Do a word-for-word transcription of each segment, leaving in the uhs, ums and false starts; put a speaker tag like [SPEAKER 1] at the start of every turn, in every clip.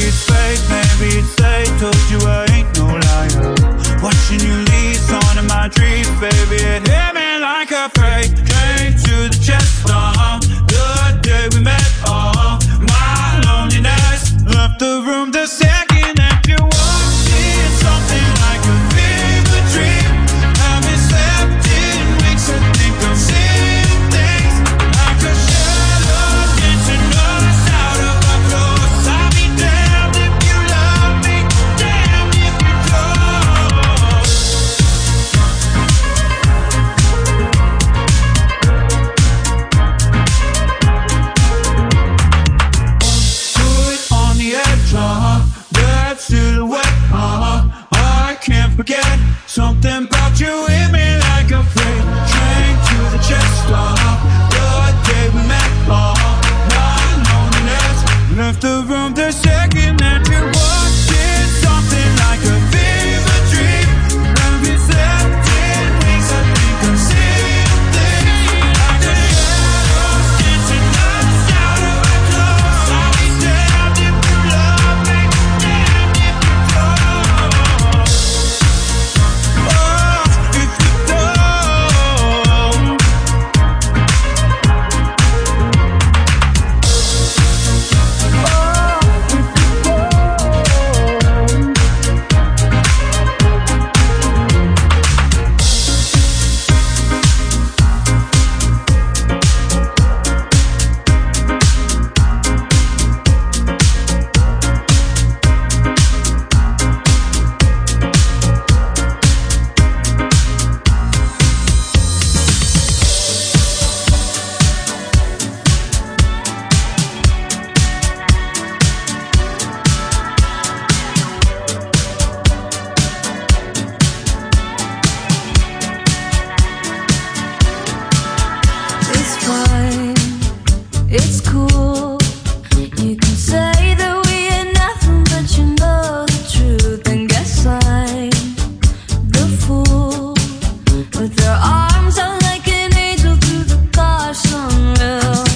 [SPEAKER 1] it's fake, maybe it's late. Told you I ain't no liar. Watching you leave, on in my dreams, baby. It hit me like a freight train to the chest. Uh-huh. The day we met, uh-huh. My loneliness left the room the second that you walked in. Something like a fever dream. Haven't slept in weeks. I think I'm seeing things like a shadow dancing us out of our clothes. I'll be damned if you love me, damned if you don't. Put on the edge, uh-huh. That silhouette, uh-huh. I can't forget something about you hit me like a freight train to the chest, uh-huh. The day we met, uh-huh. My loneliness left the room the second that you walked in. Something like a fever dream. Haven't slept in weeks. I think I'm seeing things like a shadow dancing us out of our clothes. I'll be damned if you love me, damned if you don't. Oh, if you don't.
[SPEAKER 2] It's fine, it's cool. You can say that we ain't nothing, but you know the truth. And guess I'm the fool with their arms out like an angel through the car sunroof.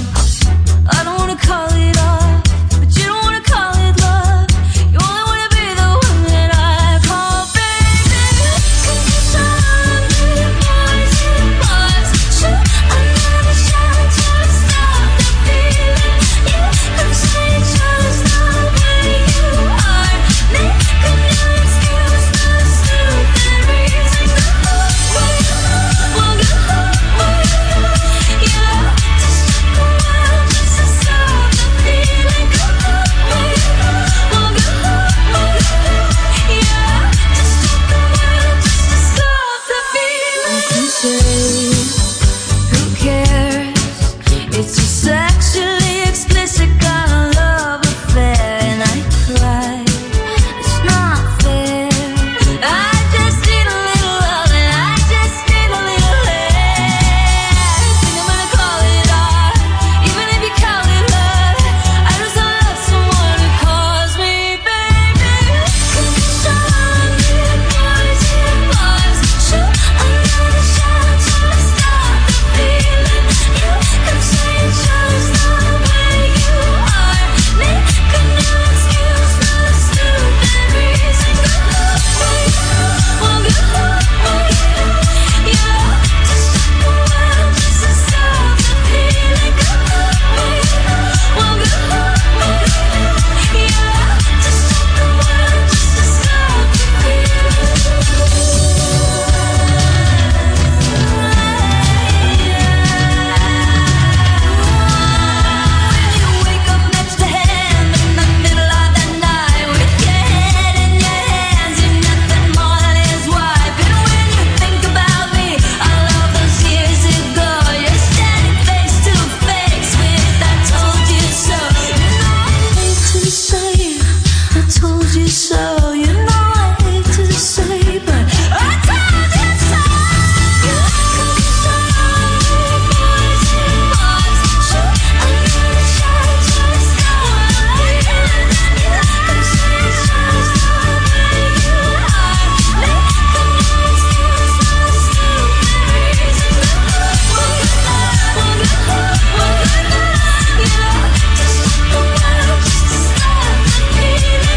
[SPEAKER 2] I don't wanna call it art, but you don't wanna call it love. You only wanna be the one that I call baby. 'Cause it's all me, boys and boys. Shoot another shot to stop the feeling. You can say just the way you are. Make a new excuse for stupid reasons. Well, you well, you well, you yeah. Just took a while just to stop the feeling. Well, you well, you well, yeah. Just took a while just to stop the feeling. You can say, who cares? It's a sexually explicit kind of love affair, and I cry. It's not fair. I just need a little love, and I just need a little air. Think I'm gonna call it art, even if you call it love. I just don't love someone who calls me baby. 'Cause it's all me, boys and boys. Shoot another shot to stop the feeling. You can say just the way you are. Make a new excuse for stupid reasons. Well, you well, you well, yeah. Just took a while just to stop the feeling. Well, you well, you well, yeah. Just took a while just to stop the When you wake up next to him in the middle of the night with your head in your hands, you're nothing more than his wife. And when you think about me, all of those years ago, you're standing face to face with I told you so. You know I hate to say I told you so. You know I hate to say, but I told you so. You can say, boys and boys, shoot another shot to stop the feeling. You can say just the way you are. Make a new excuse for stupid reasons. Well, you well, you well, yeah. Just took a while just to stop the feeling.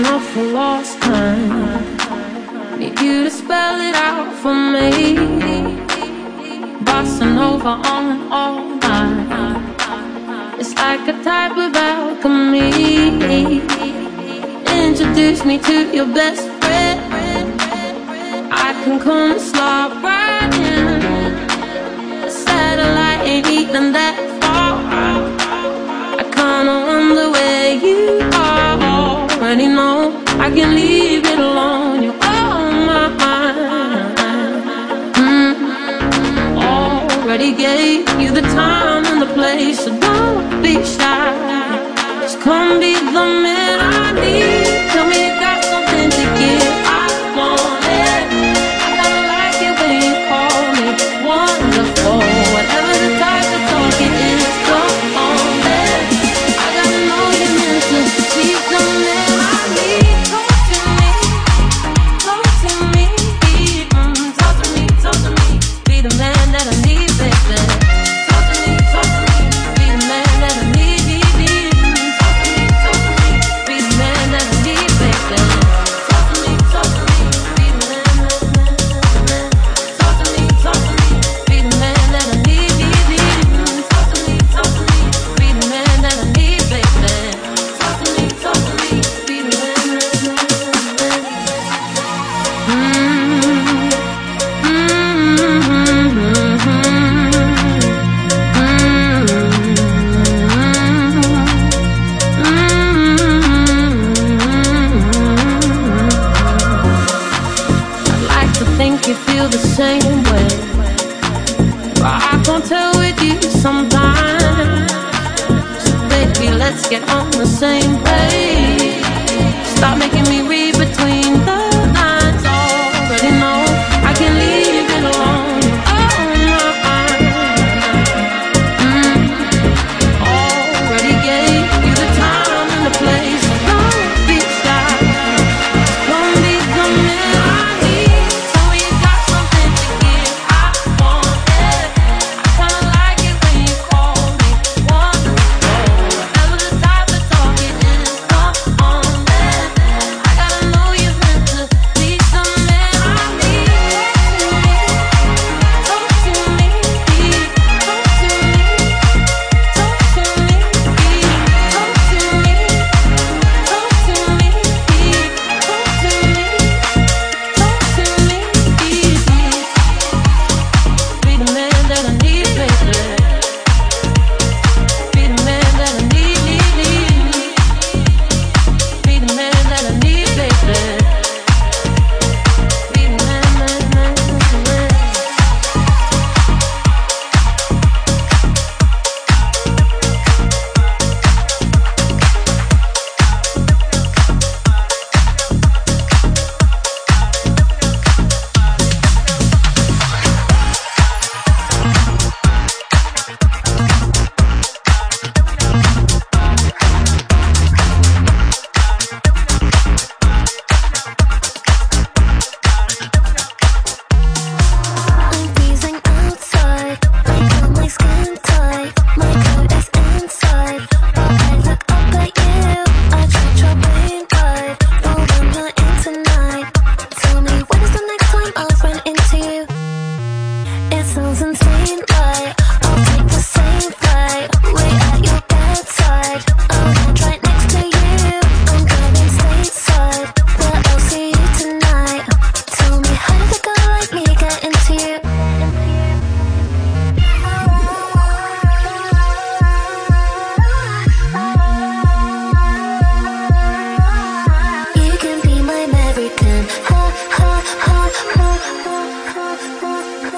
[SPEAKER 3] off for lost time. Need you to spell it out for me. Bossa Nova on all night. It's like a type of alchemy. Introduce me to your best friend. I can come and slide right in. The satellite ain't even that far. I kinda wonder where you are. Already know I can leave it alone. You're on my mind. mm. Already gave you the time and the place, so don't be shy. Just come be the man I need. Tell me you got something to give. I want it. I kinda like it when you call me wonderful. Whatever the type of talk it is, come on, man. I gotta know you're meant to be the man I need. Talk to me, talk to me, mm, talk to me, talk to me. Be the man that I need, baby. Talk to me, talk to me. Be the man that I need, need. Talk to me, talk to me. Be the man that I need, baby. Talk to me, talk to me. Be the man, man, man, man. Talk to me, talk to me. Be the man that I need, need. Talk to me, talk to me. Be the man that I need, baby. Talk to me, talk to me. Be the man, man, man, man. I'd like to think you feel the same way, but I can't tell with you sometimes. So baby, let's get on the same page. Stop making me read between the lines. Already know I can leave it alone. Oh my, mm. Already gave you the time and the place. So don't be shy. Don't be the man I need. Tell me you got something to give. I want it. I kinda like it when you call me wonderful. Whatever the type of talk it is, come on, man. I gotta know you're meant to be the man I need. Talk to me, talk to me, talk to me, talk to me, talk to me, talk to me, talk to me, be the man that I need, baby. Be the man that I need, need, need. Be the man that I need, baby. Be the man, man, man, man.
[SPEAKER 2] I'm freezing outside. I got my skin tight. My coat is inside. But I look up at you. I treat your brain right. Oh, I'm not in tonight. Tell me when is the next time I'll run into you? It sounds insane, right? I'll take the same flight. Wait at your bedside. I'll land right next to you. I'm going stateside, but I'll see you tonight. Tell me how did a girl like me get into you? You can be my American. Ha ha ha ha ha ha ha ha.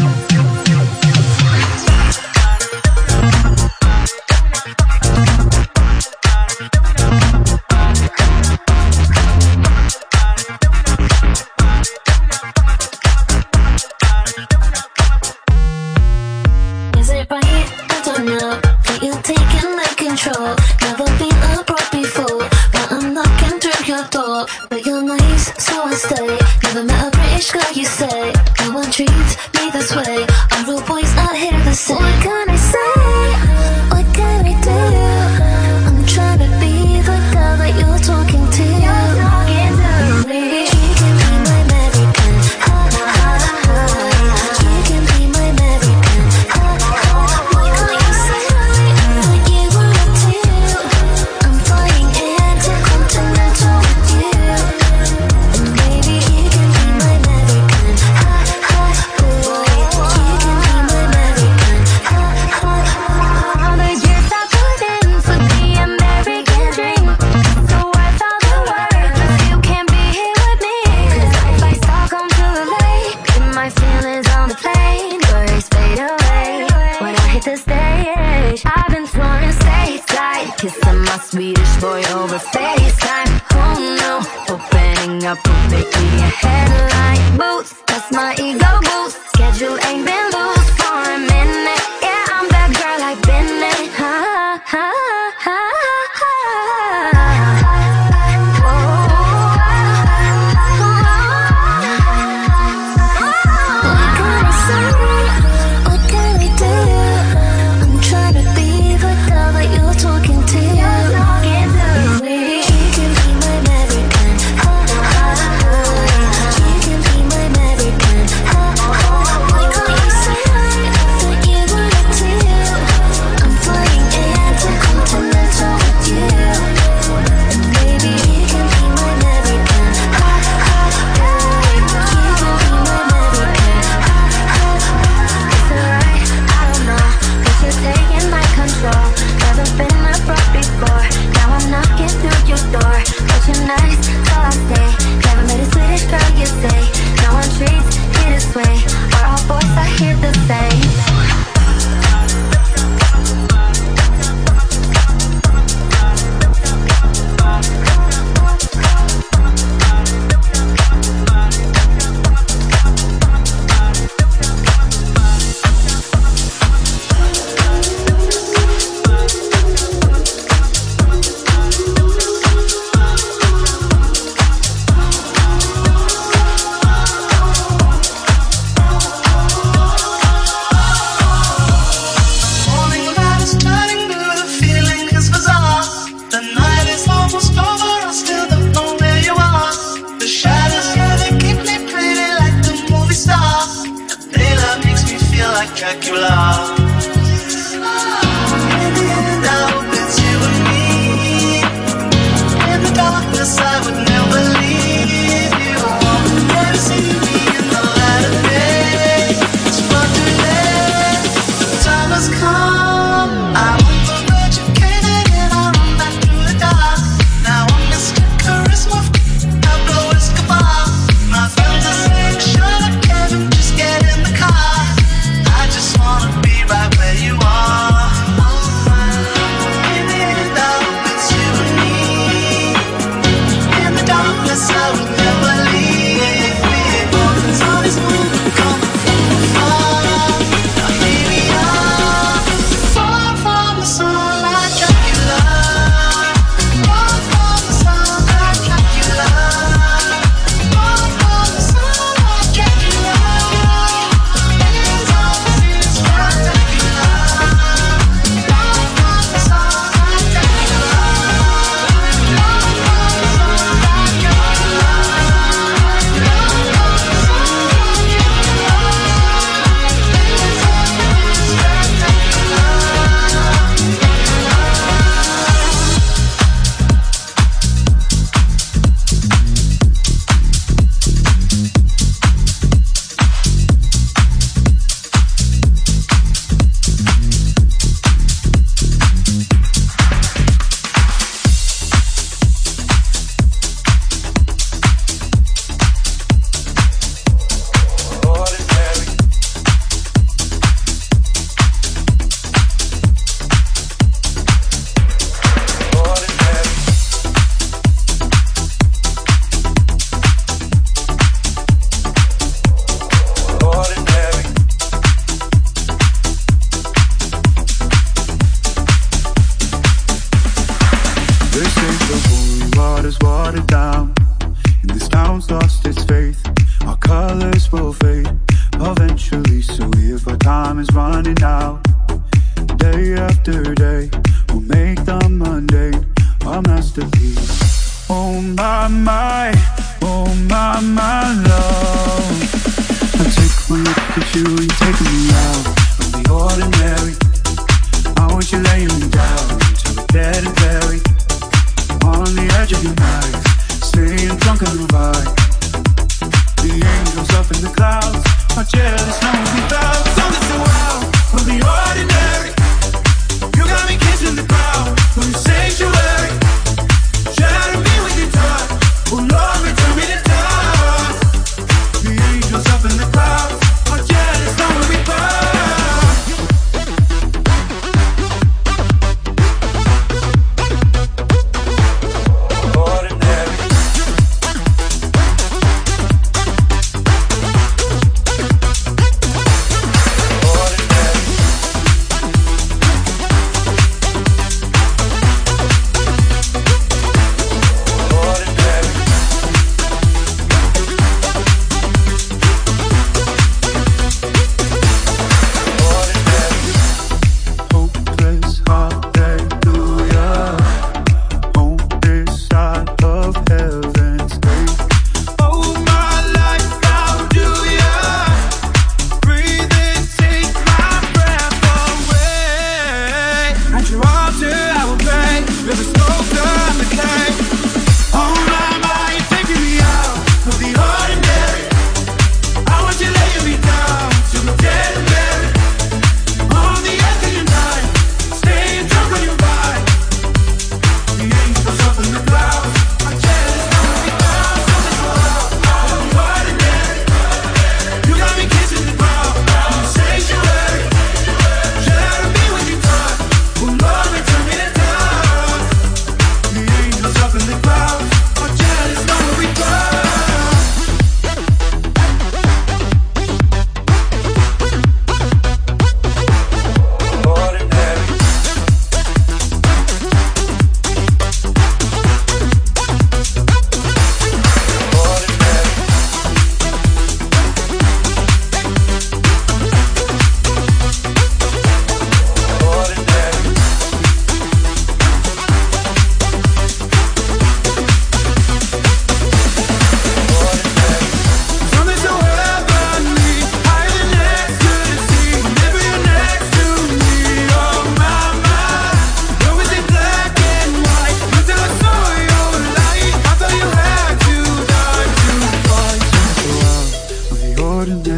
[SPEAKER 2] Is it right? I don't know. That you're taking my control. Never been abroad before, but I'm knocking through your door. But you're nice, so I stay. Never met a British girl, you say. No one treats me this way. Our real boys out here the same. What can I say? What can I do? I'm trying to be the girl that you're talking to. a FaceTime. Oh no, opening up will make me a headline. Boots, that's my ego boost. Schedule ain't been loose for a minute. Yeah, I'm that girl I've been in. Ha ha ha ha.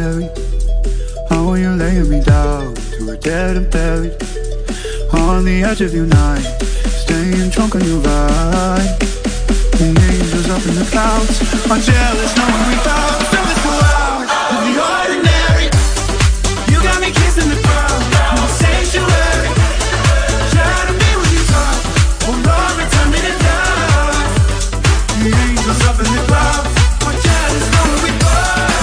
[SPEAKER 1] ordinary. Oh, you're laying me down to a dead and buried on the edge of your night, staying drunk on your ride. The angels up in the clouds are jealous knowing we found something so out of the ordinary. You got me kissing the ground in the sanctuary, trying to be with you talk. Oh Lord, return me to God. The angels up in the clouds are jealous knowing we found.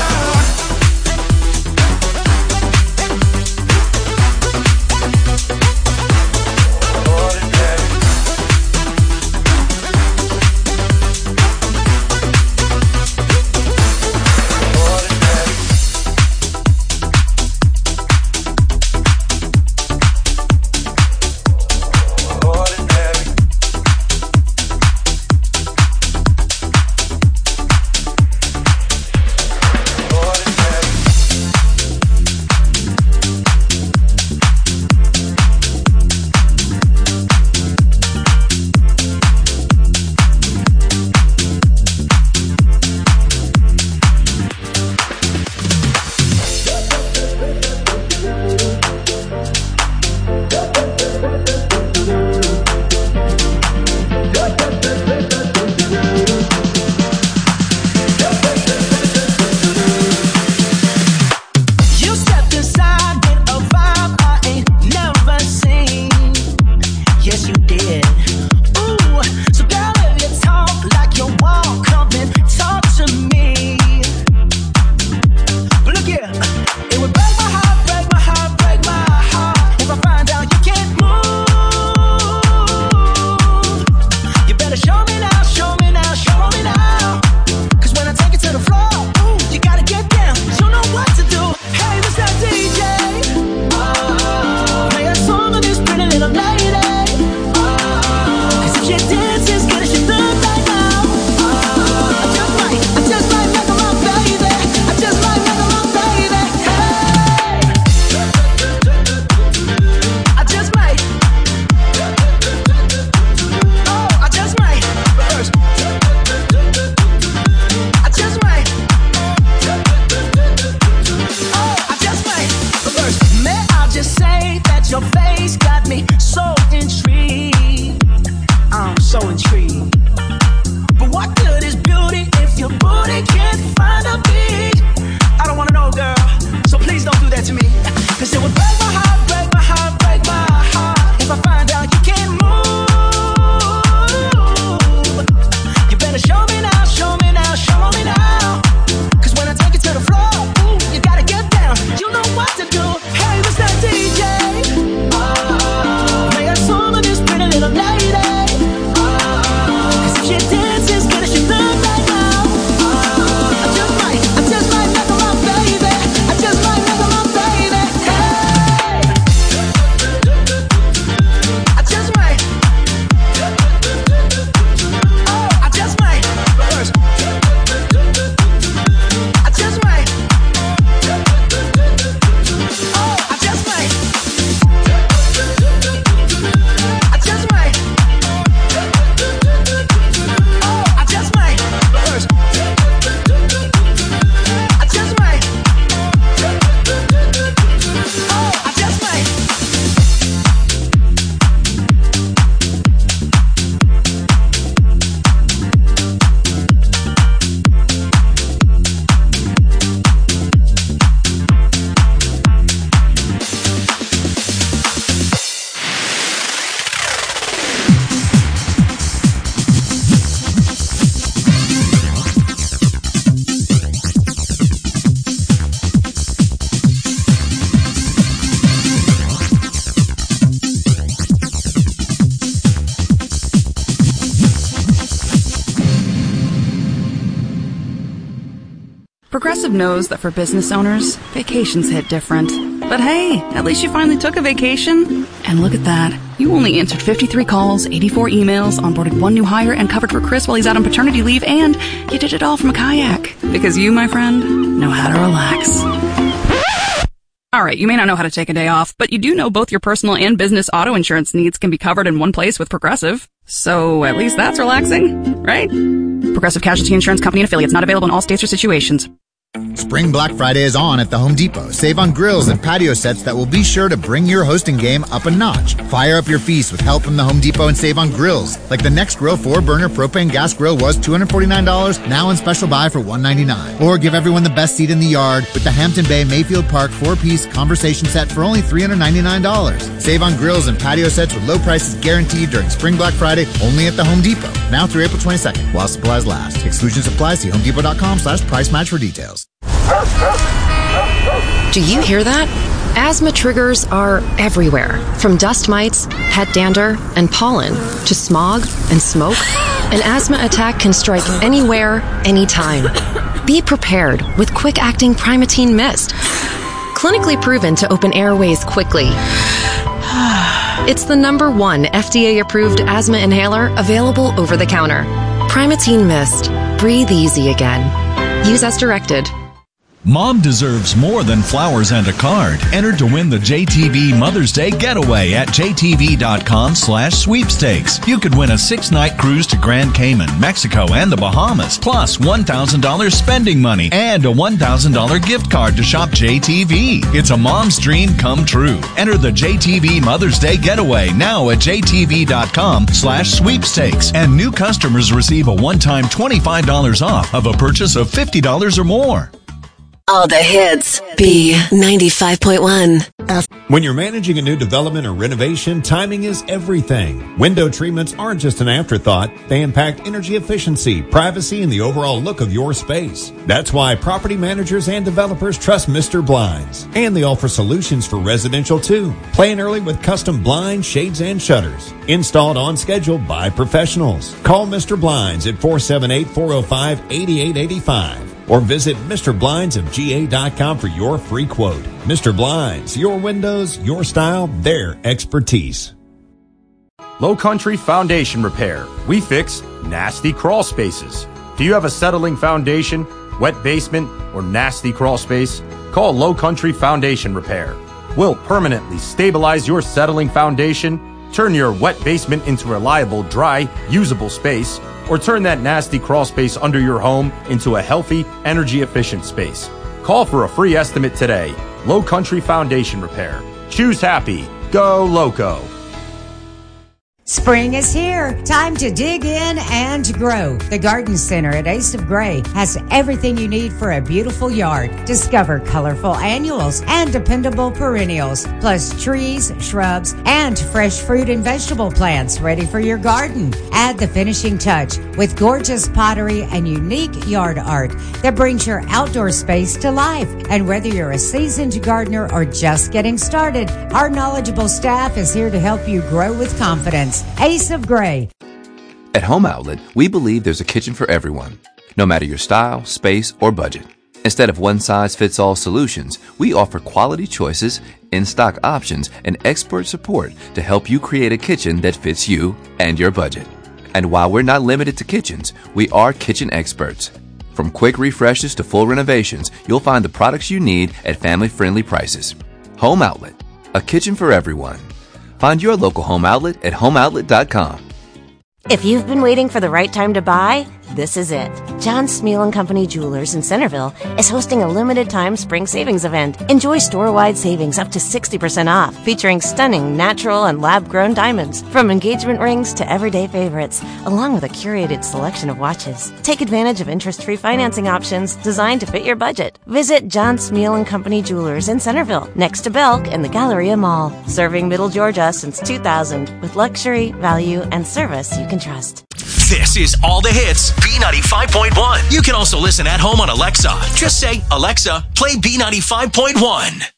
[SPEAKER 4] Progressive knows that for business owners, vacations hit different. But hey, at least you finally took a vacation. And look at that. You only answered fifty-three calls, eighty-four emails, onboarded one new hire, and covered for Chris while he's out on paternity leave, and you did it all from a kayak. Because you, my friend, know how to relax. Alright, you may not know how to take a day off, but you do know both your personal and business auto insurance needs can be covered in one place with Progressive. So at least that's relaxing, right? Progressive Casualty Insurance Company and affiliates, not available in all states or situations.
[SPEAKER 5] Spring Black Friday is on at the Home Depot. Save on grills and patio sets that will be sure to bring your hosting game up a notch. Fire up your feast with help from the Home Depot and save on grills. Like the Next Grill four burner propane gas grill was two hundred forty-nine dollars, now in special buy for one hundred ninety-nine dollars. Or give everyone the best seat in the yard with the Hampton Bay Mayfield Park four piece conversation set for only three hundred ninety-nine dollars. Save on grills and patio sets with low prices guaranteed during Spring Black Friday only at the Home Depot. Now through April twenty-second while supplies last. Exclusions apply. See homedepot.com slash price match for details.
[SPEAKER 6] Do you hear that? Asthma triggers are everywhere, from dust mites, pet dander, and pollen, to smog and smoke. An asthma attack can strike anywhere, anytime. Be prepared with quick-acting Primatene Mist. Clinically proven to open airways quickly. It's the number one F D A-approved asthma inhaler available over the counter. Primatene Mist. Breathe easy again. Use as directed.
[SPEAKER 7] Mom deserves more than flowers and a card. Enter to win the J T V Mother's Day Getaway at jtv.com slash sweepstakes. You could win a six-night cruise to Grand Cayman, Mexico, and the Bahamas, plus one thousand dollars spending money and a one thousand dollars gift card to shop J T V. It's a mom's dream come true. Enter the J T V Mother's Day Getaway now at jtv.com slash sweepstakes. And new customers receive a one-time twenty-five dollars off of a purchase of fifty dollars or more.
[SPEAKER 8] All the hits. B ninety-five point one.
[SPEAKER 9] When you're managing a new development or renovation, timing is everything. Window treatments aren't just an afterthought. They impact energy efficiency, privacy, and the overall look of your space. That's why property managers and developers trust Mister Blinds. And they offer solutions for residential too. Plan early with custom blinds, shades, and shutters. Installed on schedule by professionals. Call Mister Blinds at four seven eight, four oh five, eight eight eight five. Or visit Mister Blinds of G A dot com for your free quote. Mister Blinds, your windows, your style, their expertise.
[SPEAKER 10] Low Country Foundation Repair. We fix nasty crawl spaces. Do you have a settling foundation, wet basement, or nasty crawl space? Call Low Country Foundation Repair. We'll permanently stabilize your settling foundation, turn your wet basement into a reliable, dry, usable space, or turn that nasty crawl space under your home into a healthy, energy-efficient space. Call for a free estimate today. Low Country Foundation Repair. Choose happy. Go Loco.
[SPEAKER 11] Spring is here. Time to dig in and grow. The Garden Center at Ace of Gray has everything you need for a beautiful yard. Discover colorful annuals and dependable perennials, plus trees, shrubs, and fresh fruit and vegetable plants ready for your garden. Add the finishing touch with gorgeous pottery and unique yard art that brings your outdoor space to life. And whether you're a seasoned gardener or just getting started, our knowledgeable staff is here to help you grow with confidence. Ace of Gray.
[SPEAKER 12] At Home Outlet, we believe there's a kitchen for everyone, no matter your style, space, or budget. Instead of one-size-fits-all solutions, we offer quality choices, in-stock options, and expert support to help you create a kitchen that fits you and your budget. And while we're not limited to kitchens, we are kitchen experts. From quick refreshes to full renovations, you'll find the products you need at family-friendly prices. Home Outlet, a kitchen for everyone. Find your local Home Outlet at home outlet dot com.
[SPEAKER 13] If you've been waiting for the right time to buy, this is it. John Smeal and Company Jewelers in Centerville is hosting a limited-time spring savings event. Enjoy store-wide savings up to sixty percent off, featuring stunning natural and lab-grown diamonds, from engagement rings to everyday favorites, along with a curated selection of watches. Take advantage of interest-free financing options designed to fit your budget. Visit John Smeal and Company Jewelers in Centerville, next to Belk and the Galleria Mall, serving Middle Georgia since two thousand with luxury, value, and service you can trust.
[SPEAKER 14] This is All the Hits, B ninety-five point one. You can also listen at home on Alexa. Just say, Alexa, play B ninety-five point one.